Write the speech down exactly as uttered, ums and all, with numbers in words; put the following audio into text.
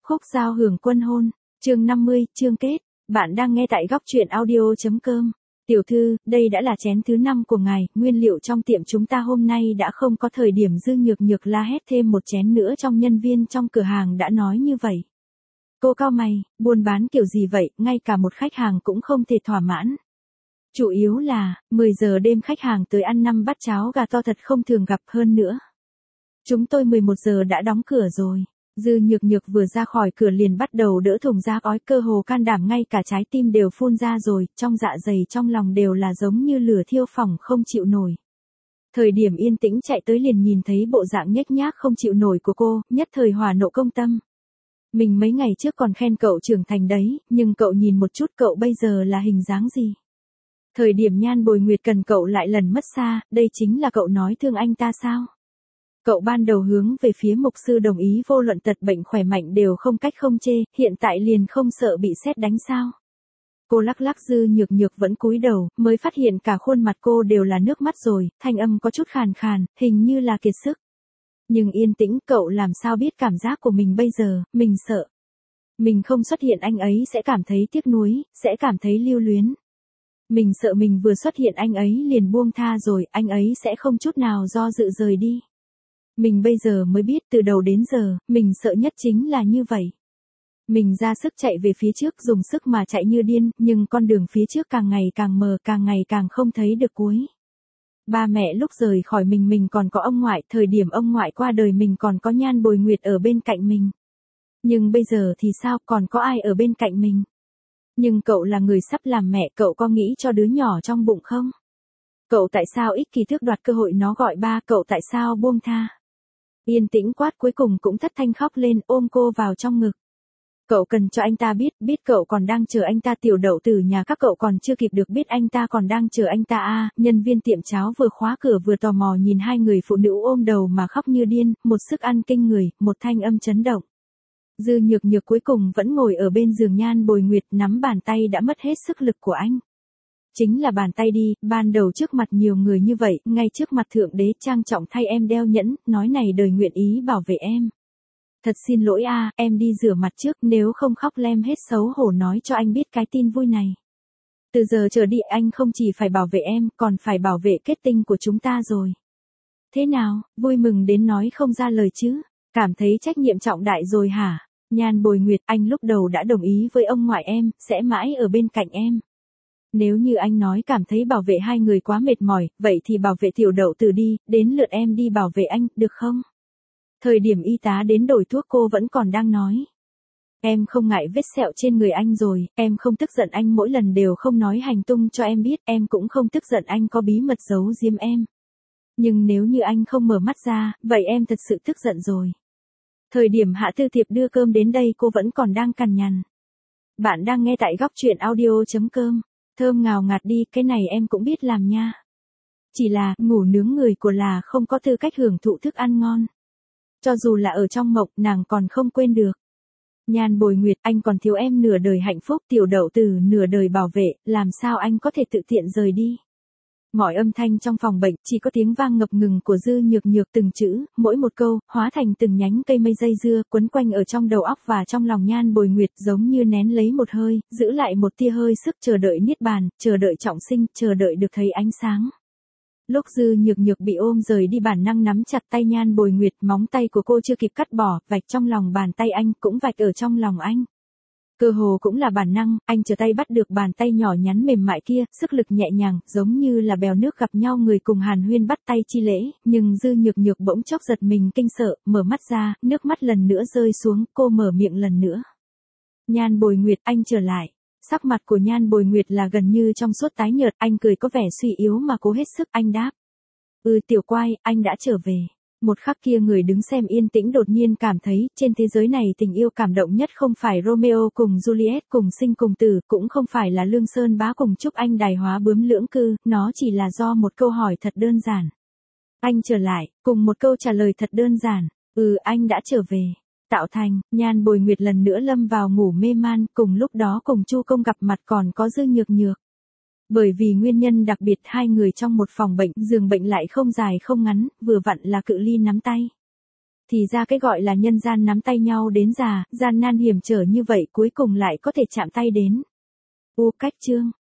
Khúc giao hưởng quân hôn, chương năm mươi, chương kết. Bạn đang nghe tại góc truyện audio.com. Tiểu thư, đây đã là chén thứ năm của ngài, nguyên liệu trong tiệm chúng ta hôm nay đã không có thời điểm. Dư Nhược Nhược la hét thêm một chén nữa, trong nhân viên trong cửa hàng đã nói như vậy. Cô cau mày, buôn bán kiểu gì vậy, ngay cả một khách hàng cũng không thể thỏa mãn. Chủ yếu là, mười giờ đêm khách hàng tới ăn năm bát cháo gà to thật không thường gặp, hơn nữa. Chúng tôi mười một giờ đã đóng cửa rồi. Dư Nhược Nhược vừa ra khỏi cửa liền bắt đầu đỡ thùng ra ói, cơ hồ can đảm, ngay cả trái tim đều phun ra rồi, trong dạ dày trong lòng đều là giống như lửa thiêu phỏng không chịu nổi. Thời điểm yên tĩnh chạy tới liền nhìn thấy bộ dạng nhếch nhác không chịu nổi của cô, nhất thời hỏa nộ công tâm. Mình mấy ngày trước còn khen cậu trưởng thành đấy, nhưng cậu nhìn một chút cậu bây giờ là hình dáng gì? Thời điểm Nhan Bồi Nguyệt cần cậu lại lần mất xa, đây chính là cậu nói thương anh ta sao? Cậu ban đầu hướng về phía mục sư đồng ý vô luận tật bệnh khỏe mạnh đều không cách không chê, hiện tại liền không sợ bị sét đánh sao? Cô lắc lắc. Dư Nhược Nhược vẫn cúi đầu, mới phát hiện cả khuôn mặt cô đều là nước mắt rồi, thanh âm có chút khàn khàn, hình như là kiệt sức. Nhưng yên tĩnh, cậu làm sao biết cảm giác của mình bây giờ, mình sợ. Mình không xuất hiện anh ấy sẽ cảm thấy tiếc nuối, sẽ cảm thấy lưu luyến. Mình sợ mình vừa xuất hiện anh ấy liền buông tha rồi, anh ấy sẽ không chút nào do dự rời đi. Mình bây giờ mới biết từ đầu đến giờ, mình sợ nhất chính là như vậy. Mình ra sức chạy về phía trước, dùng sức mà chạy như điên, nhưng con đường phía trước càng ngày càng mờ, càng ngày càng không thấy được cuối. Ba mẹ lúc rời khỏi mình mình còn có ông ngoại, thời điểm ông ngoại qua đời mình còn có Nhan Bồi Nguyệt ở bên cạnh mình. Nhưng bây giờ thì sao, còn có ai ở bên cạnh mình? Nhưng cậu là người sắp làm mẹ, cậu có nghĩ cho đứa nhỏ trong bụng không? Cậu tại sao ích kỷ tước đoạt cơ hội nó gọi ba, cậu tại sao buông tha? Yên tĩnh quát cuối cùng cũng thất thanh khóc lên, ôm cô vào trong ngực. Cậu cần cho anh ta biết, biết cậu còn đang chờ anh ta. Tiểu Đậu từ nhà các cậu còn chưa kịp được biết anh ta còn đang chờ anh ta à. Nhân viên tiệm cháo vừa khóa cửa vừa tò mò nhìn hai người phụ nữ ôm đầu mà khóc như điên, một sức ăn kinh người, một thanh âm chấn động. Dư Nhược Nhược cuối cùng vẫn ngồi ở bên giường Nhan Bồi Nguyệt, nắm bàn tay đã mất hết sức lực của anh. Chính là bàn tay đi, ban đầu trước mặt nhiều người như vậy, ngay trước mặt Thượng Đế trang trọng thay em đeo nhẫn, nói này đời nguyện ý bảo vệ em. Thật xin lỗi a, à, em đi rửa mặt trước, nếu không khóc lem hết xấu hổ nói cho anh biết cái tin vui này. Từ giờ trở đi anh không chỉ phải bảo vệ em, còn phải bảo vệ kết tinh của chúng ta rồi. Thế nào, vui mừng đến nói không ra lời chứ, cảm thấy trách nhiệm trọng đại rồi hả? Nhan Bồi Nguyệt, anh lúc đầu đã đồng ý với ông ngoại em, sẽ mãi ở bên cạnh em. Nếu như anh nói cảm thấy bảo vệ hai người quá mệt mỏi, vậy thì bảo vệ Tiểu Đậu Tử đi, đến lượt em đi bảo vệ anh, được không? Thời điểm y tá đến đổi thuốc cô vẫn còn đang nói. Em không ngại vết sẹo trên người anh rồi, em không tức giận anh mỗi lần đều không nói hành tung cho em biết, em cũng không tức giận anh có bí mật giấu giếm em. Nhưng nếu như anh không mở mắt ra, vậy em thật sự tức giận rồi. Thời điểm Hạ Tư Tiệp đưa cơm đến đây cô vẫn còn đang cằn nhằn. Bạn đang nghe tại góc truyện audio.com. Thơm ngào ngạt đi, cái này em cũng biết làm nha. Chỉ là, ngủ nướng người của là không có tư cách hưởng thụ thức ăn ngon. Cho dù là ở trong mộng, nàng còn không quên được. Nhan Bồi Nguyệt, anh còn thiếu em nửa đời hạnh phúc, Tiểu Đậu Tử nửa đời bảo vệ, làm sao anh có thể tự tiện rời đi. Mọi âm thanh trong phòng bệnh, chỉ có tiếng vang ngập ngừng của Dư Nhược Nhược, từng chữ, mỗi một câu, hóa thành từng nhánh cây mây dây dưa, quấn quanh ở trong đầu óc và trong lòng Nhan Bồi Nguyệt, giống như nén lấy một hơi, giữ lại một tia hơi sức, chờ đợi niết bàn, chờ đợi trọng sinh, chờ đợi được thấy ánh sáng. Lúc Dư Nhược Nhược bị ôm rời đi, bản năng nắm chặt tay Nhan Bồi Nguyệt, móng tay của cô chưa kịp cắt bỏ, vạch trong lòng bàn tay anh, cũng vạch ở trong lòng anh. Cơ hồ cũng là bản năng, anh trở tay bắt được bàn tay nhỏ nhắn mềm mại kia, sức lực nhẹ nhàng, giống như là bèo nước gặp nhau người cùng hàn huyên bắt tay chi lễ, nhưng Dư Nhược Nhược bỗng chốc giật mình kinh sợ, mở mắt ra, nước mắt lần nữa rơi xuống, cô mở miệng lần nữa. Nhan Bồi Nguyệt, anh trở lại. Sắc mặt của Nhan Bồi Nguyệt là gần như trong suốt tái nhợt, anh cười có vẻ suy yếu mà cố hết sức, anh đáp. Ừ tiểu quai, anh đã trở về. Một khắc kia người đứng xem yên tĩnh đột nhiên cảm thấy, trên thế giới này tình yêu cảm động nhất không phải Romeo cùng Juliet cùng sinh cùng tử, cũng không phải là Lương Sơn Bá cùng Trúc Anh đài hóa bướm lưỡng cư, nó chỉ là do một câu hỏi thật đơn giản. Anh trở lại, cùng một câu trả lời thật đơn giản, ừ anh đã trở về. Tạo thành, Nhan Bồi Nguyệt lần nữa lâm vào ngủ mê man, cùng lúc đó cùng Chu Công gặp mặt còn có Dư Nhược Nhược. Bởi vì nguyên nhân đặc biệt hai người trong một phòng bệnh, giường bệnh lại không dài không ngắn, vừa vặn là cự ly nắm tay. Thì ra cái gọi là nhân gian nắm tay nhau đến già, gian nan hiểm trở như vậy cuối cùng lại có thể chạm tay đến. Ô cách chương.